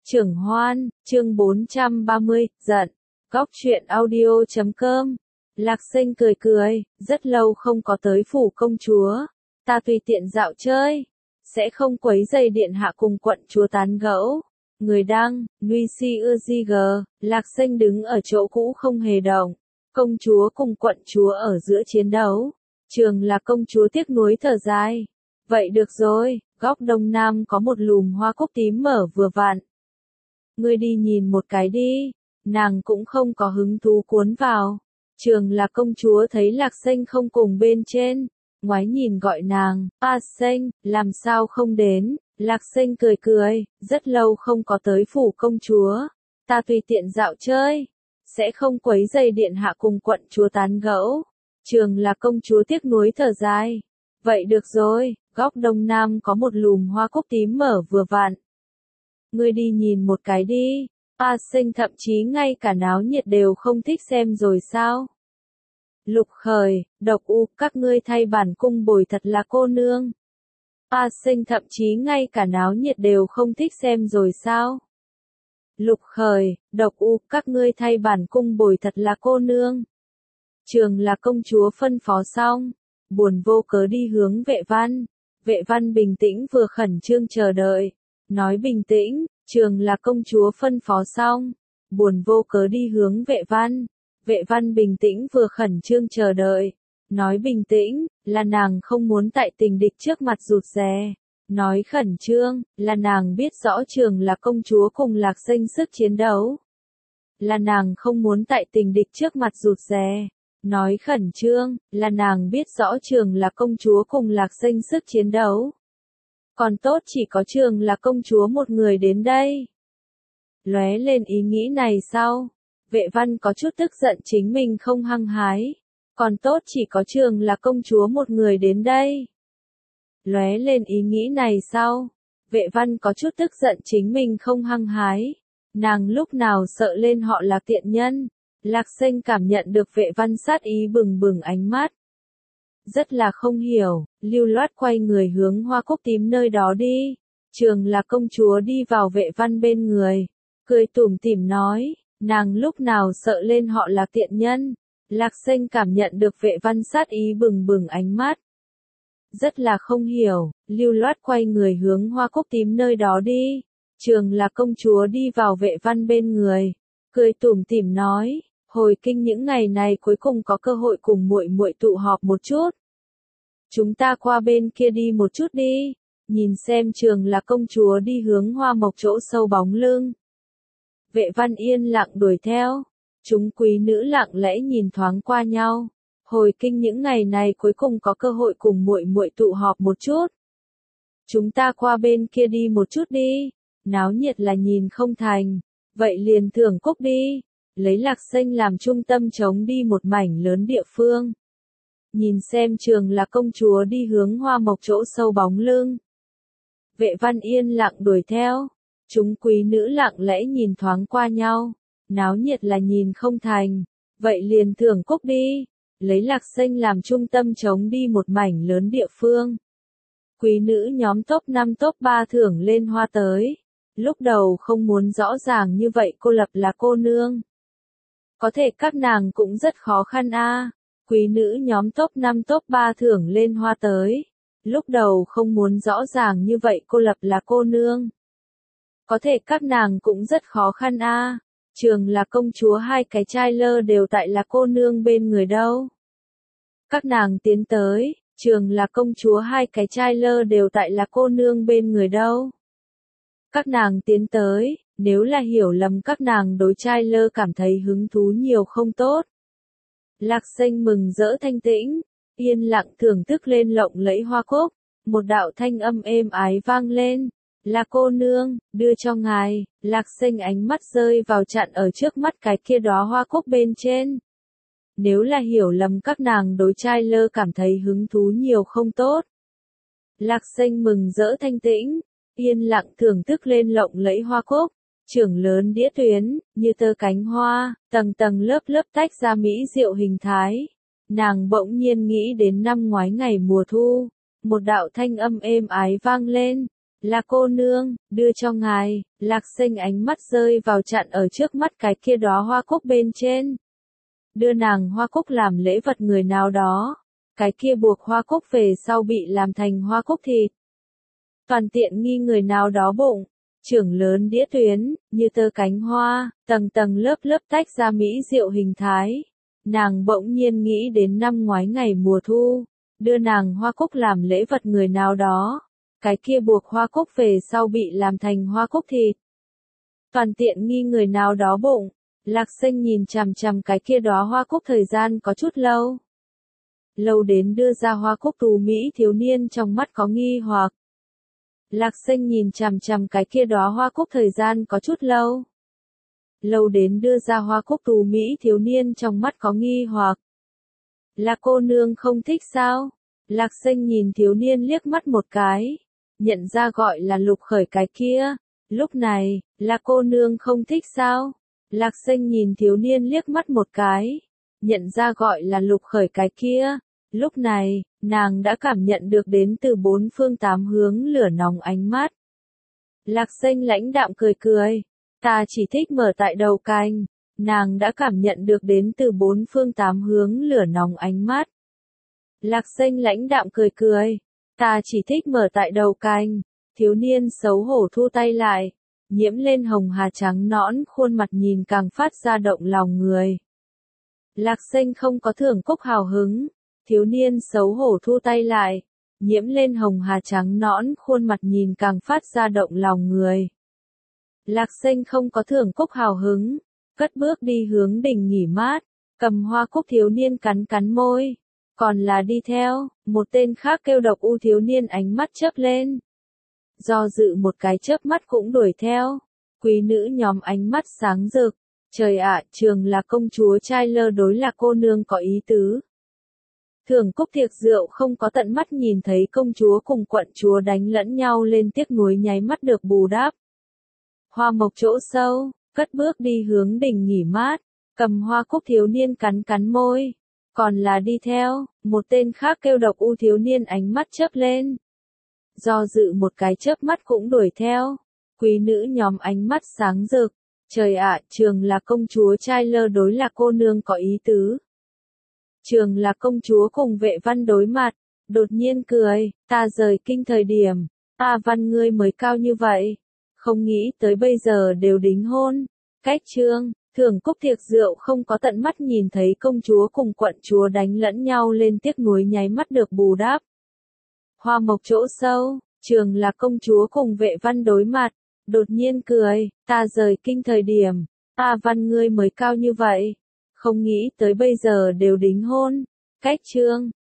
Trưởng Hoan, chương 430, giận. Góc truyện audio.com. Lạc Sinh cười cười, rất lâu không có tới phủ công chúa. Ta tùy tiện dạo chơi. Sẽ không quấy rầy điện hạ cùng quận chúa tán gẫu. Người đăng, Nuy Si Ưa Di G, Lạc Sinh đứng ở chỗ cũ không hề động. Công chúa cùng quận chúa ở giữa chiến đấu. Trường là công chúa tiếc nuối thở dài. Vậy được rồi, góc đông nam có một lùm hoa cúc tím mở vừa vặn. Ngươi đi nhìn một cái đi. Nàng cũng không có hứng thú cuốn vào. Trường là công chúa thấy Lạc Sinh không cùng bên trên. Ngoái nhìn gọi nàng, A Sinh, làm sao không đến. Lạc Sinh cười cười, rất lâu không có tới phủ công chúa. Ta tùy tiện dạo chơi. Sẽ không quấy rầy điện hạ cùng quận chúa tán gẫu. Trường là công chúa tiếc nuối thở dài. Vậy được rồi, góc đông nam có một lùm hoa cúc tím mở vừa vặn. Ngươi đi nhìn một cái đi. A Sinh thậm chí ngay cả náo nhiệt đều không thích xem rồi sao? Lục Khởi, Độc U, các ngươi thay bản cung bồi thật là cô nương. A Sinh thậm chí ngay cả náo nhiệt đều không thích xem rồi sao? Lục Khởi, Độc U, các ngươi thay bản cung bồi thật là cô nương. Trường là công chúa phân phó xong, buồn vô cớ đi hướng Vệ Văn. Vệ Văn bình tĩnh vừa khẩn trương chờ đợi. Nói bình tĩnh, Trường là công chúa phân phó xong, buồn vô cớ đi hướng Vệ Văn. Vệ Văn bình tĩnh vừa khẩn trương chờ đợi. Nói bình tĩnh, là nàng không muốn tại tình địch trước mặt rụt rè. Nói khẩn trương, là nàng biết rõ Trường là công chúa cùng Lạc Sinh sức chiến đấu. Là nàng không muốn tại tình địch trước mặt rụt rè. Nói khẩn trương, là nàng biết rõ Trường là công chúa cùng Lạc Sinh sức chiến đấu. Còn tốt chỉ có Trường là công chúa một người đến đây. Lóe lên ý nghĩ này sau, Vệ Văn có chút tức giận chính mình không hăng hái. Còn tốt chỉ có Trường là công chúa một người đến đây. Lóe lên ý nghĩ này sau, Vệ Văn có chút tức giận chính mình không hăng hái. Nàng lúc nào sợ lên họ là tiện nhân. Lạc Sinh cảm nhận được Vệ Văn sát ý bừng bừng ánh mắt. Rất là không hiểu, lưu loát quay người hướng hoa cúc tím nơi đó đi. Trường là công chúa đi vào Vệ Văn bên người. Cười tủm tỉm nói, nàng lúc nào sợ lên họ là tiện nhân. Lạc Sinh cảm nhận được Vệ Văn sát ý bừng bừng ánh mắt. Rất là không hiểu, lưu loát quay người hướng hoa cúc tím nơi đó đi. Trường là công chúa đi vào Vệ Văn bên người. Cười tủm tỉm nói, hồi kinh những ngày này cuối cùng có cơ hội cùng muội muội tụ họp một chút. Chúng ta qua bên kia đi một chút đi, nhìn xem Trường là công chúa đi hướng hoa mộc chỗ sâu bóng lưng. Vệ Văn yên lặng đuổi theo, chúng quý nữ lặng lẽ nhìn thoáng qua nhau. Hồi kinh những ngày này cuối cùng có cơ hội cùng muội muội tụ họp một chút. Chúng ta qua bên kia đi một chút đi, náo nhiệt là nhìn không thành, vậy liền thưởng cúc đi. Lấy Lạc Sinh làm trung tâm chống đi một mảnh lớn địa phương. Nhìn xem Trường là công chúa đi hướng hoa mộc chỗ sâu bóng lưng. Vệ Văn yên lặng đuổi theo. Chúng quý nữ lặng lẽ nhìn thoáng qua nhau. Náo nhiệt là nhìn không thành. Vậy liền thưởng cúc đi. Lấy Lạc Sinh làm trung tâm chống đi một mảnh lớn địa phương. Quý nữ nhóm top 5 top 3 thưởng lên hoa tới. Lúc đầu không muốn rõ ràng như vậy cô lập là cô nương. Có thể các nàng cũng rất khó khăn a. Quý nữ nhóm top 5 top 3 thưởng lên hoa tới. Lúc đầu không muốn rõ ràng như vậy cô lập là cô nương. Có thể các nàng cũng rất khó khăn a. Trường là công chúa hai cái trai lơ đều tại là cô nương bên người đâu. Các nàng tiến tới, Trường là công chúa hai cái trai lơ đều tại là cô nương bên người đâu. Các nàng tiến tới, nếu là hiểu lầm các nàng đối trai lơ cảm thấy hứng thú nhiều không tốt. Lạc Sinh mừng rỡ thanh tĩnh, yên lặng thưởng thức lên lộng lẫy hoa cúc, một đạo thanh âm êm ái vang lên, là cô nương, đưa cho ngài. Lạc Sinh ánh mắt rơi vào chặn ở trước mắt cái kia đóa hoa cúc bên trên. Nếu là hiểu lầm các nàng đối trai lơ cảm thấy hứng thú nhiều không tốt. Lạc Sinh mừng rỡ thanh tĩnh, yên lặng thưởng thức lên lộng lẫy hoa cúc. Trưởng lớn đĩa tuyến, như tơ cánh hoa, tầng tầng lớp lớp tách ra mỹ diệu hình thái. Nàng bỗng nhiên nghĩ đến năm ngoái ngày mùa thu, một đạo thanh âm êm ái vang lên, Là cô nương, đưa cho ngài. Lạc Sinh ánh mắt rơi vào chặn ở trước mắt cái kia đóa hoa cúc bên trên. Đưa nàng hoa cúc làm lễ vật người nào đó. Cái kia buộc hoa cúc về sau bị làm thành hoa cúc thịt. Toàn tiện nghi người nào đó bụng. Trưởng lớn đĩa tuyến, như tơ cánh hoa, tầng tầng lớp lớp tách ra mỹ diệu hình thái. Nàng bỗng nhiên nghĩ đến năm ngoái ngày mùa thu. Đưa nàng hoa cúc làm lễ vật người nào đó. Cái kia buộc hoa cúc về sau bị làm thành hoa cúc thịt. Toàn tiện nghi người nào đó bụng. Lạc Sinh nhìn chằm chằm cái kia đóa hoa cúc thời gian có chút lâu. Lâu đến đưa ra hoa cúc tú mỹ thiếu niên trong mắt có nghi hoặc. Lạc Sinh nhìn chằm chằm cái kia đóa hoa cúc thời gian có chút lâu. Lâu đến đưa ra hoa cúc tú mỹ thiếu niên trong mắt có nghi hoặc. Là cô nương không thích sao? Lạc Sinh nhìn thiếu niên liếc mắt một cái. Nhận ra gọi là Lục Khởi cái kia. Lúc này, là cô nương không thích sao? Lạc Sinh nhìn thiếu niên liếc mắt một cái. Nhận ra gọi là Lục Khởi cái kia. Lúc này, nàng đã cảm nhận được đến từ bốn phương tám hướng lửa nóng ánh mắt. Lạc Sinh lãnh đạm cười cười. Ta chỉ thích mở tại đầu cành. Nàng đã cảm nhận được đến từ bốn phương tám hướng lửa nóng ánh mắt. Lạc Sinh lãnh đạm cười cười. Ta chỉ thích mở tại đầu cành. Thiếu niên xấu hổ thu tay lại. Nhiễm lên hồng hà trắng nõn khuôn mặt nhìn càng phát ra động lòng người. Lạc Sinh không có thưởng cúc hào hứng. Thiếu niên xấu hổ thu tay lại. Nhiễm lên hồng hà trắng nõn khuôn mặt nhìn càng phát ra động lòng người. Lạc Sinh không có thưởng cúc hào hứng. Cất bước đi hướng đỉnh nghỉ mát. Cầm hoa cúc thiếu niên cắn cắn môi. Còn là đi theo, một tên khác kêu độc u thiếu niên ánh mắt chớp lên. Do dự một cái chớp mắt cũng đuổi theo. Quý nữ nhóm ánh mắt sáng rực. Trời ạ, trường là công chúa trai lơ đối là cô nương có ý tứ. Thưởng cúc tiệc rượu không có tận mắt nhìn thấy công chúa cùng quận chúa đánh lẫn nhau lên tiếc nuối nháy mắt được bù đắp. Hoa mộc chỗ sâu, cất bước đi hướng đỉnh nghỉ mát, cầm hoa cúc thiếu niên cắn cắn môi. Còn là đi theo, một tên khác kêu độc u thiếu niên ánh mắt chớp lên. Do dự một cái chớp mắt cũng đuổi theo. Quý nữ nhóm ánh mắt sáng rực. Trời ạ, trường là công chúa trai lơ đối là cô nương có ý tứ. Trường là công chúa cùng Vệ Văn đối mặt, đột nhiên cười, ta rời kinh thời điểm, ta Văn ngươi mới cao như vậy, không nghĩ tới bây giờ đều đính hôn. Cách Trương, thưởng cúc tiệc rượu không có tận mắt nhìn thấy công chúa cùng quận chúa đánh lẫn nhau lên tiếc nuối nháy mắt được bù đắp. Hoa mộc chỗ sâu, trường là công chúa cùng Vệ Văn đối mặt, đột nhiên cười, ta rời kinh thời điểm, ta Văn ngươi mới cao như vậy. Không nghĩ tới bây giờ đều đính hôn. Cách Trương,